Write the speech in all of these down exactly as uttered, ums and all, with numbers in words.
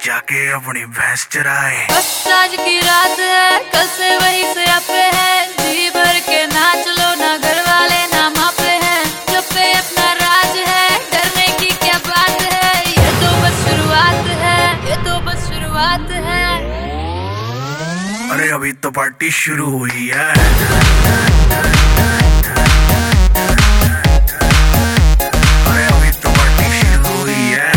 जाके अपनी भैंस चराए। बस आज की रात है, कल से वही से आपे है, जी भर के नाच लो, ना घर वाले ना मापे हैं, जब पे अपना राज है, डरने की क्या बात है, ये तो बस शुरुआत है, ये तो बस शुरुआत है। अरे अभी तो पार्टी शुरू हुई है। अरे अभी तो पार्टी शुरू हुई है।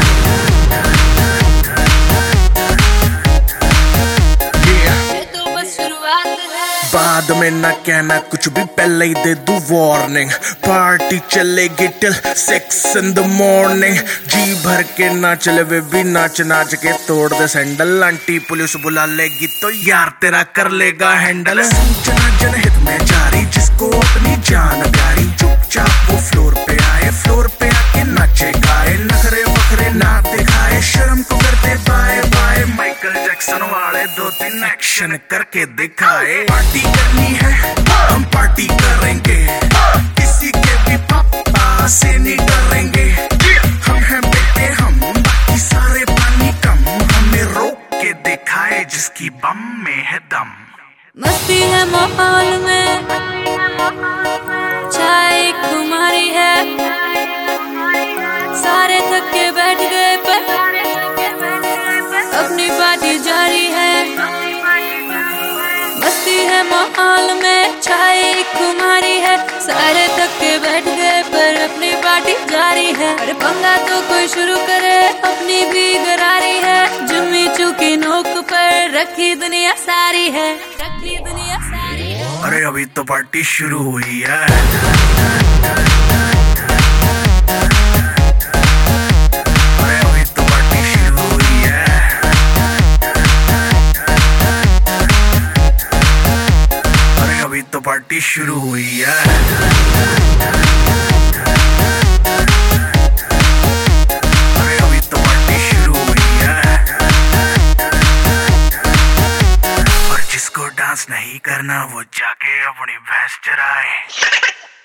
ये तो बस शुरुआत है। बाद में ना कहना कुछ भी, पहले ही दे दूं वार्निंग। पार्टी चलेगी till six in the morning. जी भर के ना चले वे भी नाच नाच के तोड़ दे सैंडल। आंटी पुलिस बुला लेगी तो यार तेरा कर लेगा हैंडल। सूचना जनहित में जारी, जिसको अपनी जान प्यारी, चुपचाप वो फ्लोर पे आए, फ्लोर पे आके नाचे गाए, नखरे वखरे ना दिखाए, शर्म को करते बाय बाय। माइकल जैक्सन वाले दो तीन एक्शन करके दिखाए। पार्टी करनी है हम पार्टी करेंगे, किसी के भी पापा से नहीं डरेंगे। हम हैं बेटे हम, बाकी सारे पानी कम, हमें रोक के दिखाए जिसकी बम में है दम। मस्ती है माहौल में, चाय खुमारी है, सारे थक के बैठ गए पर अपनी पार्टी जारी है। मस्ती है माहौल में, चाय खुमारी है, सारे थक के बैठ गए पर अपनी पार्टी जारी है। अरे पंगा तो कोई शुरू करे, अपनी भी गरारी है, जुम्मी चूकी नोक पर रखी दुनिया सारी है, रखी दुनिया सारी है। अरे अभी तो पार्टी शुरू हुई है। अरे अभी तो पार्टी शुरू हुई है। अरे अभी तो पार्टी शुरू हुई है। अरे अभी तो पार्टी शुरू हुई है। और जिसको डांस नहीं करना वो जाके अपनी भैंस चराए।